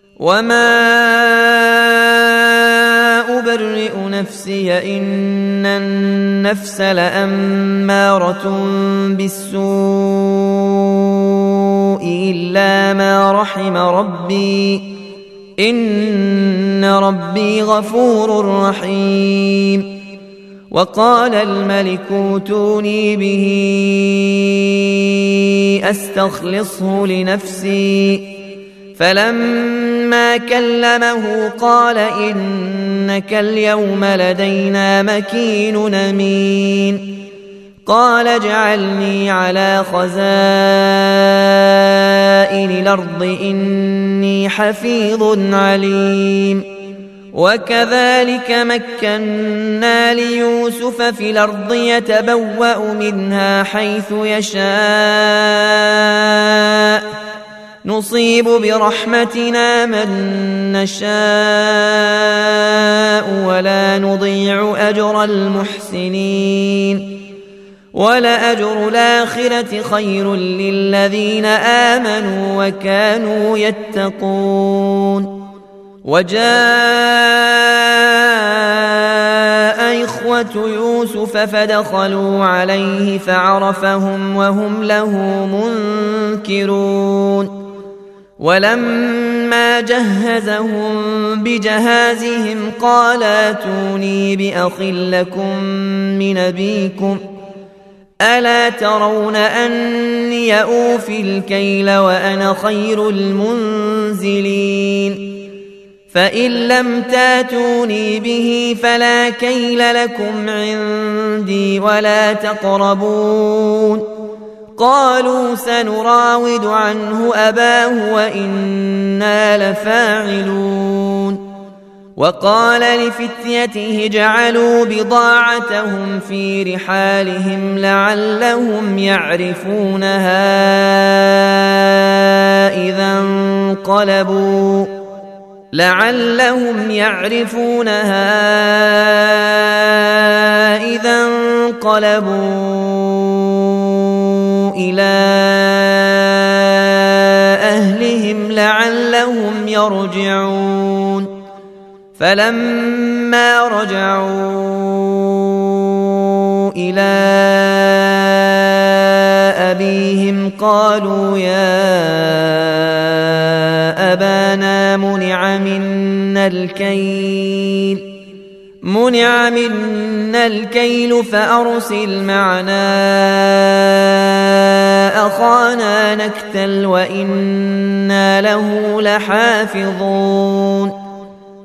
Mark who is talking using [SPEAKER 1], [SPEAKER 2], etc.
[SPEAKER 1] وما أبرئ نفسي إن النفس لأمارة بالسوء إلا ما رحم ربي إن ربي غفور رحيم. وقال الملك اوتوني به أستخلصه لنفسي فلما كلمه قال إنك اليوم لدينا مكين أمين. قال اجعلني على خزائن الأرض إني حفيظ عليم. وكذلك مكنا ليوسف في الأرض يتبوأ منها حيث يشاء نصيب برحمتنا من نشاء ولا نضيع أجر المحسنين. ولأجر الآخرة خير للذين آمنوا وكانوا يتقون. وجاء إخوة يوسف فدخلوا عليه فعرفهم وهم له منكرون. ولما جهزهم بجهازهم قال ائتوني بأخ لكم من أبيكم ألا ترون أني أوفي الكيل وأنا خير المنزلين. فإن لم تاتوني به فلا كيل لكم عندي ولا تقربون. قالوا سنراود عنه أباه وإنا لفاعلون. وقال لفتيته اجعلوا بضاعتهم في رحالهم لعلهم يعرفونها إذا انقلبوا إلى أهلهم لعلهم يرجعون. فلما رجعوا إلى أبيهم قالوا يا أبانا منع منا الكيل فأرسل معنا أخانا نكتل وإنا له لحافظون.